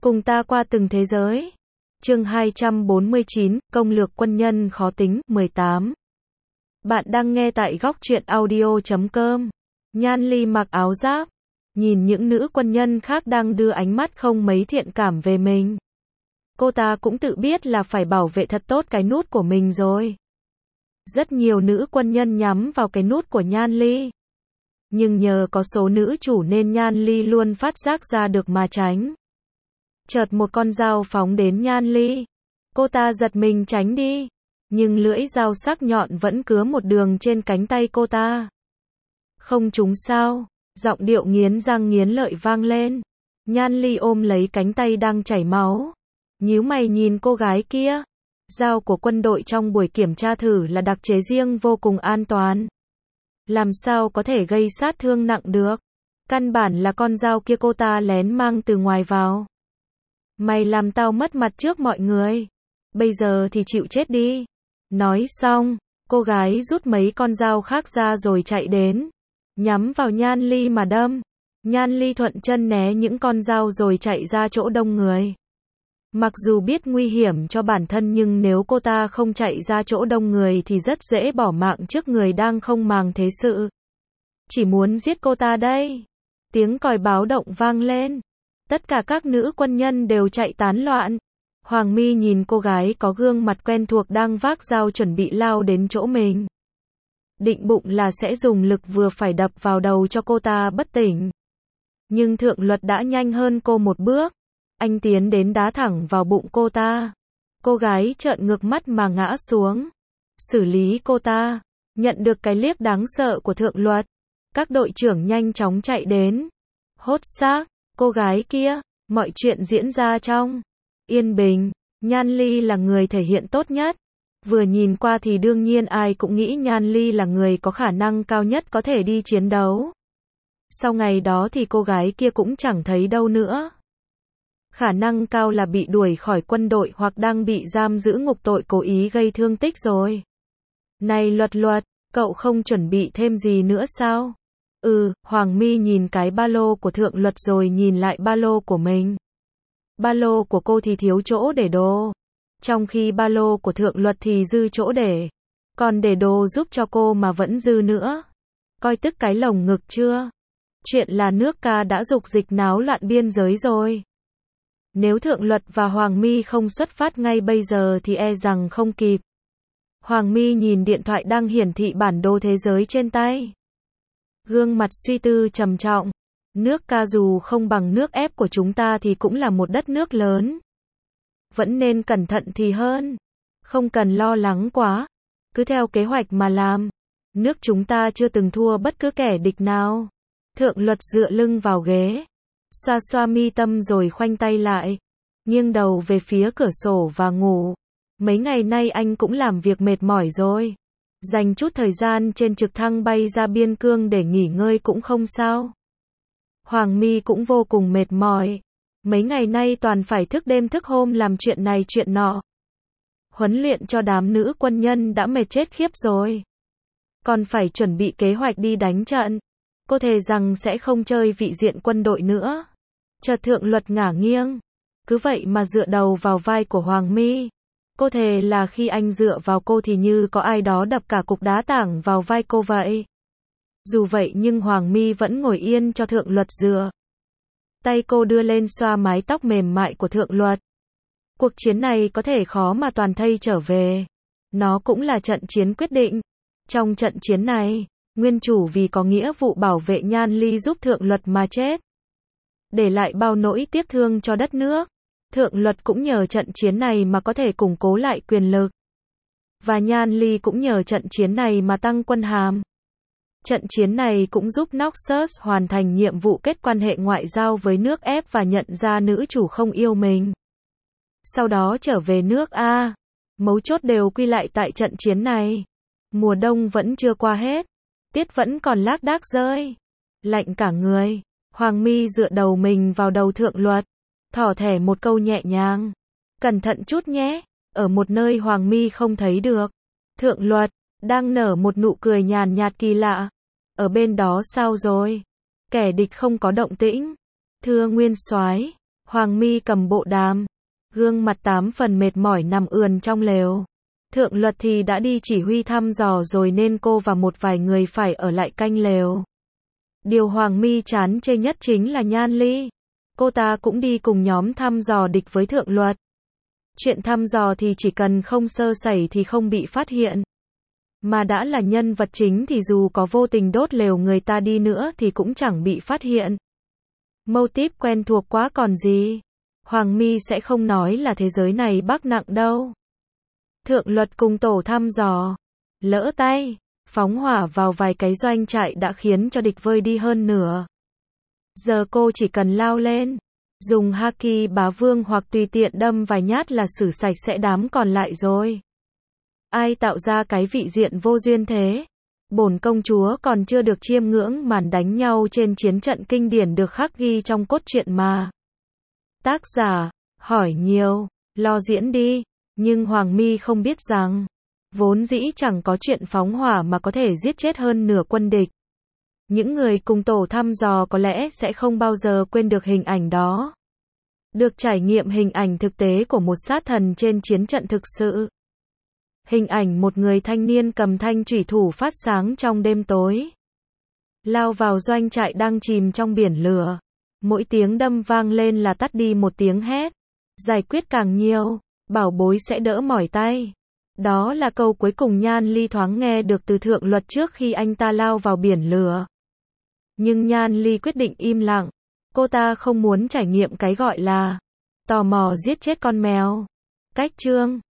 Cùng ta qua từng thế giới. Chương 249, Công lược quân nhân khó tính, 18. Bạn đang nghe tại góc truyện audio.com. Nhan Ly mặc áo giáp, nhìn những nữ quân nhân khác đang đưa ánh mắt không mấy thiện cảm về mình. Cô ta cũng tự biết là phải bảo vệ thật tốt cái nút của mình rồi. Rất nhiều nữ quân nhân nhắm vào cái nút của Nhan Ly. Nhưng nhờ có số nữ chủ nên Nhan Ly luôn phát giác ra được mà tránh. Chợt một con dao phóng đến Nhan Ly. Cô ta giật mình tránh đi. Nhưng lưỡi dao sắc nhọn vẫn cứa một đường trên cánh tay cô ta. Không trúng sao? Giọng điệu nghiến răng nghiến lợi vang lên. Nhan Ly ôm lấy cánh tay đang chảy máu. Nhíu mày nhìn cô gái kia. Dao của quân đội trong buổi kiểm tra thử là đặc chế riêng vô cùng an toàn. Làm sao có thể gây sát thương nặng được? Căn bản là con dao kia cô ta lén mang từ ngoài vào. Mày làm tao mất mặt trước mọi người. Bây giờ thì chịu chết đi. Nói xong, cô gái rút mấy con dao khác ra rồi chạy đến. Nhắm vào Nhan Ly mà đâm. Nhan Ly thuận chân né những con dao rồi chạy ra chỗ đông người. Mặc dù biết nguy hiểm cho bản thân nhưng nếu cô ta không chạy ra chỗ đông người thì rất dễ bỏ mạng trước người đang không màng thế sự. Chỉ muốn giết cô ta đây. Tiếng còi báo động vang lên. Tất cả các nữ quân nhân đều chạy tán loạn. Hoàng My nhìn cô gái có gương mặt quen thuộc đang vác dao chuẩn bị lao đến chỗ mình. Định bụng là sẽ dùng lực vừa phải đập vào đầu cho cô ta bất tỉnh. Nhưng Thượng Luật đã nhanh hơn cô một bước. Anh tiến đến đá thẳng vào bụng cô ta. Cô gái trợn ngược mắt mà ngã xuống. Xử lý cô ta. Nhận được cái liếc đáng sợ của Thượng Luật. Các đội trưởng nhanh chóng chạy đến. Hốt xác. Cô gái kia. Mọi chuyện diễn ra trong yên bình. Nhan Ly là người thể hiện tốt nhất. Vừa nhìn qua thì đương nhiên ai cũng nghĩ Nhan Ly là người có khả năng cao nhất có thể đi chiến đấu. Sau ngày đó thì cô gái kia cũng chẳng thấy đâu nữa. Khả năng cao là bị đuổi khỏi quân đội hoặc đang bị giam giữ ngục tội cố ý gây thương tích rồi. Này Luật, cậu không chuẩn bị thêm gì nữa sao? Hoàng My nhìn cái ba lô của Thượng Luật rồi nhìn lại ba lô của mình. Ba lô của cô thì thiếu chỗ để đồ. Trong khi ba lô của Thượng Luật thì dư chỗ để. Còn để đồ giúp cho cô mà vẫn dư nữa. Coi tức cái lồng ngực chưa? Chuyện là nước Ca đã dục dịch náo loạn biên giới rồi. Nếu Thượng Luật và Hoàng My không xuất phát ngay bây giờ thì e rằng không kịp. Hoàng My nhìn điện thoại đang hiển thị bản đồ thế giới trên tay. Gương mặt suy tư trầm trọng. Nước Ca dù không bằng nước ép của chúng ta thì cũng là một đất nước lớn. Vẫn nên cẩn thận thì hơn. Không cần lo lắng quá. Cứ theo kế hoạch mà làm. Nước chúng ta chưa từng thua bất cứ kẻ địch nào. Thượng Luật dựa lưng vào ghế. Xoa xoa mi tâm rồi khoanh tay lại. Nghiêng đầu về phía cửa sổ và ngủ. Mấy ngày nay anh cũng làm việc mệt mỏi rồi. Dành chút thời gian trên trực thăng bay ra biên cương để nghỉ ngơi cũng không sao. Hoàng My cũng vô cùng mệt mỏi. Mấy ngày nay toàn phải thức đêm thức hôm làm chuyện này chuyện nọ. Huấn luyện cho đám nữ quân nhân đã mệt chết khiếp rồi. Còn phải chuẩn bị kế hoạch đi đánh trận. Cô thề rằng sẽ không chơi vị diện quân đội nữa. Chợt Thượng Luật ngả nghiêng. Cứ vậy mà dựa đầu vào vai của Hoàng My. Cô thề là khi anh dựa vào cô thì như có ai đó đập cả cục đá tảng vào vai cô vậy. Dù vậy nhưng Hoàng My vẫn ngồi yên cho Thượng Luật dựa. Tay cô đưa lên xoa mái tóc mềm mại của Thượng Luật. Cuộc chiến này có thể khó mà toàn thây trở về. Nó cũng là trận chiến quyết định. Trong trận chiến này, nguyên chủ vì có nghĩa vụ bảo vệ Nhan Ly giúp Thượng Luật mà chết. Để lại bao nỗi tiếc thương cho đất nước. Thượng Luật cũng nhờ trận chiến này mà có thể củng cố lại quyền lực. Và Nhan Ly cũng nhờ trận chiến này mà tăng quân hàm. Trận chiến này cũng giúp Noxus hoàn thành nhiệm vụ kết quan hệ ngoại giao với nước F và nhận ra nữ chủ không yêu mình. Sau đó trở về nước A. Mấu chốt đều quy lại tại trận chiến này. Mùa đông vẫn chưa qua hết. Tiết vẫn còn lác đác rơi. Lạnh cả người. Hoàng My dựa đầu mình vào đầu Thượng Luật. Thỏ thẻ một câu nhẹ nhàng. Cẩn thận chút nhé. Ở một nơi Hoàng My không thấy được. Thượng Luật đang nở một nụ cười nhàn nhạt kỳ lạ. Ở bên đó sao rồi? Kẻ địch không có động tĩnh. Thưa Nguyên Soái, Hoàng Mi cầm bộ đàm, gương mặt 8 phần mệt mỏi nằm ườn trong lều. Thượng Luật thì đã đi chỉ huy thăm dò rồi nên cô và một vài người phải ở lại canh lều. Điều Hoàng Mi chán chê nhất chính là Nhan Ly. Cô ta cũng đi cùng nhóm thăm dò địch với Thượng Luật. Chuyện thăm dò thì chỉ cần không sơ sẩy thì không bị phát hiện. Mà đã là nhân vật chính thì dù có vô tình đốt lều người ta đi nữa thì cũng chẳng bị phát hiện. Mâu típ quen thuộc quá còn gì. Hoàng Mi sẽ không nói là thế giới này bác nặng đâu. Thượng Luật cùng tổ thăm dò. Lỡ tay, phóng hỏa vào vài cái doanh trại đã khiến cho địch vơi đi hơn nửa. Giờ cô chỉ cần lao lên, dùng haki bá vương hoặc tùy tiện đâm vài nhát là xử sạch sẽ đám còn lại rồi. Ai tạo ra cái vị diện vô duyên thế? Bổn công chúa còn chưa được chiêm ngưỡng màn đánh nhau trên chiến trận kinh điển được khắc ghi trong cốt truyện mà. Tác giả, hỏi nhiều, lo diễn đi. Nhưng Hoàng Mi không biết rằng, vốn dĩ chẳng có chuyện phóng hỏa mà có thể giết chết hơn nửa quân địch. Những người cùng tổ thăm dò có lẽ sẽ không bao giờ quên được hình ảnh đó. Được trải nghiệm hình ảnh thực tế của một sát thần trên chiến trận thực sự. Hình ảnh một người thanh niên cầm thanh chủy thủ phát sáng trong đêm tối. Lao vào doanh trại đang chìm trong biển lửa. Mỗi tiếng đâm vang lên là tắt đi một tiếng hét. Giải quyết càng nhiều, bảo bối sẽ đỡ mỏi tay. Đó là câu cuối cùng Nhan Ly thoáng nghe được từ Thượng Luật trước khi anh ta lao vào biển lửa. Nhưng Nhan Ly quyết định im lặng. Cô ta không muốn trải nghiệm cái gọi là tò mò giết chết con mèo. Cách chương